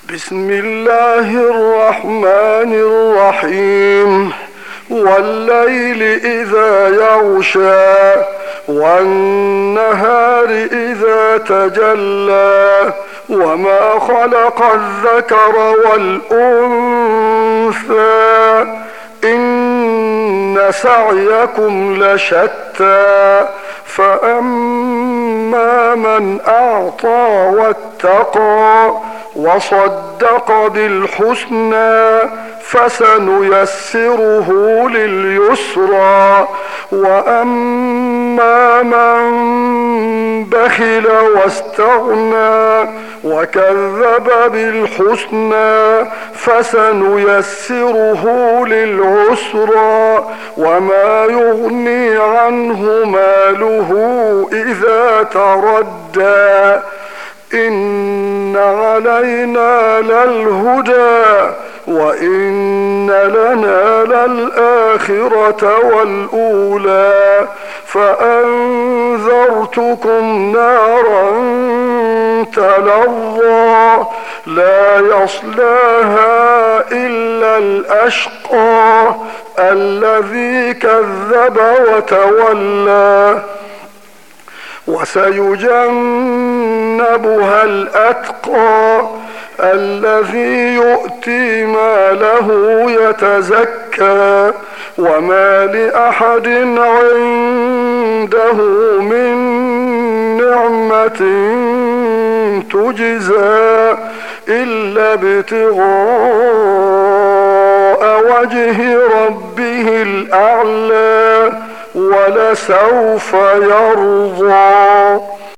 بسم الله الرحمن الرحيم. والليل إذا يغشى والنهار إذا تجلى وما خلق الذكر والأنثى إن سعيكم لشتى فأما من أعطى واتقى وصدق بالحسنى فسنيسره لليسرى وأما من بخل واستغنى وكذب بالحسنى فسنيسره للعسرى وما يغني عنه ماله إذا تردى إن علينا للهدى وإن لنا للآخرة والأولى فأنذرتكم نارا تلظى لا يصلاها إلا الأشقى الذي كذب وتولى وسيجنبها الأتقى الذي يؤتي ماله يتزكى وما لأحد عنده من نعمة تجزى إلا ابتغاء وجه ربه الأعلى ولسوف يرضى.